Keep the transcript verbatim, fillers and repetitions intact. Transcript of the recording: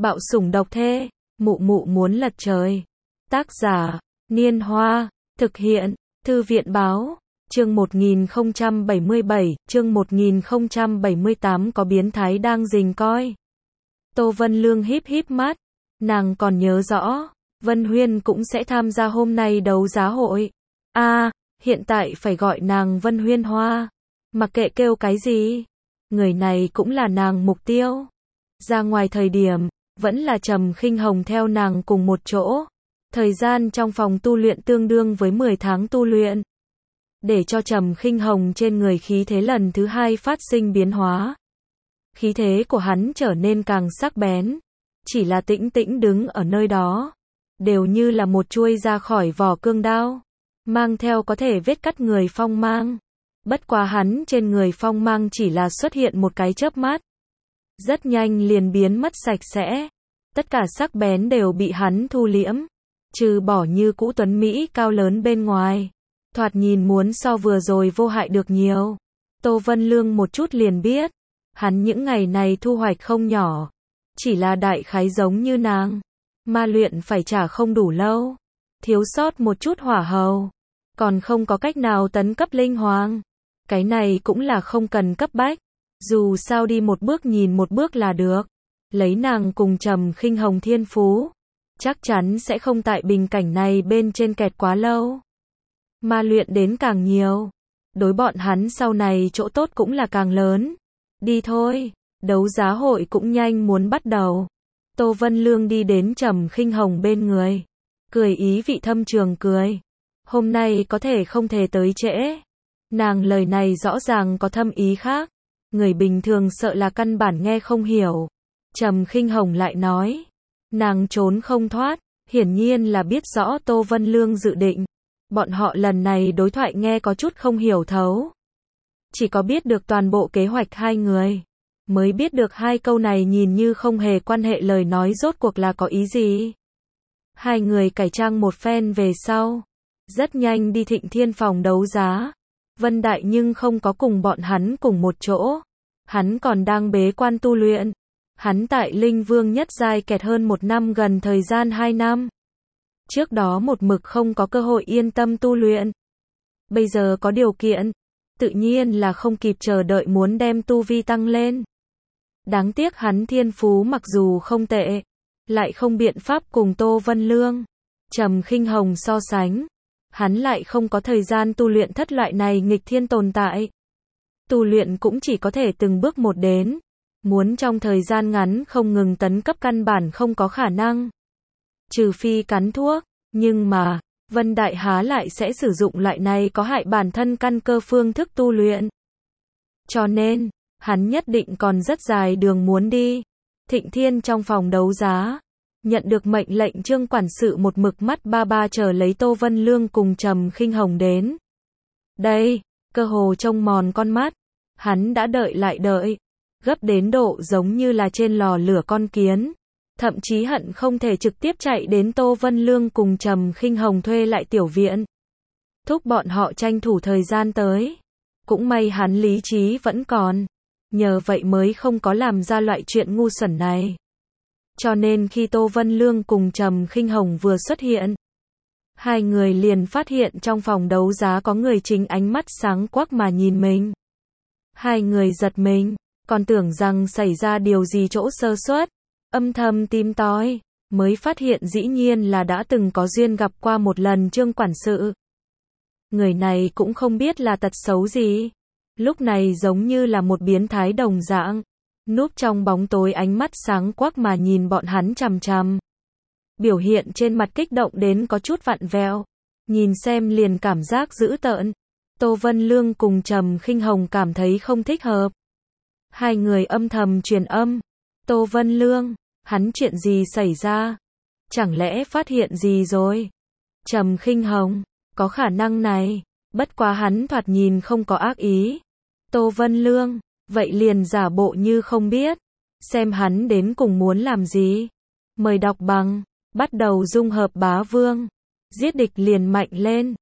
Bạo sủng độc thê, mụ mụ muốn lật trời. Tác giả, Niên Hoa, thực hiện, Thư viện báo, chương một nghìn không trăm bảy mươi bảy, chương một nghìn không trăm bảy mươi tám có biến thái đang rình coi. Tô Vân Lương híp híp mắt, nàng còn nhớ rõ, Vân Huyên cũng sẽ tham gia hôm nay đấu giá hội. A, à, hiện tại phải gọi nàng Vân Huyên Hoa, mặc kệ kêu cái gì, người này cũng là nàng mục tiêu. Ra ngoài thời điểm, vẫn là Trầm Khinh Hồng theo nàng cùng một chỗ. Thời gian trong phòng tu luyện tương đương với mười tháng tu luyện. Để cho Trầm Khinh Hồng trên người khí thế lần thứ hai phát sinh biến hóa. Khí thế của hắn trở nên càng sắc bén. Chỉ là tĩnh tĩnh đứng ở nơi đó. Đều như là một chuôi ra khỏi vỏ cương đao. Mang theo có thể vết cắt người phong mang. Bất quá hắn trên người phong mang chỉ là xuất hiện một cái chớp mắt. Rất nhanh liền biến mất sạch sẽ. Tất cả sắc bén đều bị hắn thu liễm. Trừ bỏ như cũ tuấn Mỹ cao lớn bên ngoài. Thoạt nhìn muốn so vừa rồi vô hại được nhiều. Tô Vân Lương một chút liền biết. Hắn những ngày này thu hoạch không nhỏ. Chỉ là đại khái giống như nàng. Ma luyện phải trả không đủ lâu. Thiếu sót một chút hỏa hầu. Còn không có cách nào tấn cấp linh hoàng. Cái này cũng là không cần cấp bách. Dù sao đi một bước nhìn một bước là được. Lấy nàng cùng Trầm Khinh Hồng thiên phú. Chắc chắn sẽ không tại bình cảnh này bên trên kẹt quá lâu. Ma luyện đến càng nhiều. Đối bọn hắn sau này chỗ tốt cũng là càng lớn. Đi thôi, đấu giá hội cũng nhanh muốn bắt đầu. Tô Vân Lương đi đến Trầm Khinh Hồng bên người. Cười ý vị thâm trường cười. Hôm nay có thể không thể tới trễ. Nàng lời này rõ ràng có thâm ý khác. Người bình thường sợ là căn bản nghe không hiểu. Trầm Khinh Hồng lại nói. Nàng trốn không thoát, hiển nhiên là biết rõ Tô Vân Lương dự định. Bọn họ lần này đối thoại nghe có chút không hiểu thấu. Chỉ có biết được toàn bộ kế hoạch hai người. Mới biết được hai câu này nhìn như không hề quan hệ lời nói rốt cuộc là có ý gì. Hai người cải trang một phen về sau. Rất nhanh đi Thịnh Thiên phòng đấu giá. Vân Đại nhưng không có cùng bọn hắn cùng một chỗ. Hắn còn đang bế quan tu luyện. Hắn tại Linh Vương nhất giai kẹt hơn một năm gần thời gian hai năm. Trước đó một mực không có cơ hội yên tâm tu luyện. Bây giờ có điều kiện. Tự nhiên là không kịp chờ đợi muốn đem tu vi tăng lên. Đáng tiếc hắn thiên phú mặc dù không tệ. Lại không biện pháp cùng Tô Vân Lương, Trầm Khinh Hồng so sánh. Hắn lại không có thời gian tu luyện thất loại này nghịch thiên tồn tại. Tu luyện cũng chỉ có thể từng bước một đến. Muốn trong thời gian ngắn không ngừng tấn cấp căn bản không có khả năng. Trừ phi cắn thuốc, nhưng mà, Vân Đại há lại sẽ sử dụng loại này có hại bản thân căn cơ phương thức tu luyện. Cho nên, hắn nhất định còn rất dài đường muốn đi. Thịnh Thiên trong phòng đấu giá, nhận được mệnh lệnh Trương quản sự một mực mắt ba ba chờ lấy Tô Vân Lương cùng Trầm Khinh Hồng đến. Đây, cơ hồ trông mòn con mắt, hắn đã đợi lại đợi. Gấp đến độ giống như là trên lò lửa con kiến. Thậm chí hận không thể trực tiếp chạy đến Tô Vân Lương cùng Trầm Khinh Hồng thuê lại tiểu viện. Thúc bọn họ tranh thủ thời gian tới. Cũng may hắn lý trí vẫn còn. Nhờ vậy mới không có làm ra loại chuyện ngu xuẩn này. Cho nên khi Tô Vân Lương cùng Trầm Khinh Hồng vừa xuất hiện. Hai người liền phát hiện trong phòng đấu giá có người chính ánh mắt sáng quắc mà nhìn mình. Hai người giật mình. Còn tưởng rằng xảy ra điều gì chỗ sơ suất, âm thầm tìm tòi, mới phát hiện dĩ nhiên là đã từng có duyên gặp qua một lần Trương quản sự. Người này cũng không biết là tật xấu gì, lúc này giống như là một biến thái đồng dạng, núp trong bóng tối ánh mắt sáng quắc mà nhìn bọn hắn chằm chằm. Biểu hiện trên mặt kích động đến có chút vặn vẹo, nhìn xem liền cảm giác dữ tợn. Tô Vân Lương cùng Trầm Khinh Hồng cảm thấy không thích hợp. Hai người âm thầm truyền âm. Tô Vân Lương, hắn chuyện gì xảy ra? Chẳng lẽ phát hiện gì rồi? Trầm Khinh Hồng, có khả năng này. Bất quá hắn thoạt nhìn không có ác ý. Tô Vân Lương, vậy liền giả bộ như không biết. Xem hắn đến cùng muốn làm gì. Mời đọc bằng. Bắt đầu dung hợp bá vương. Giết địch liền mạnh lên.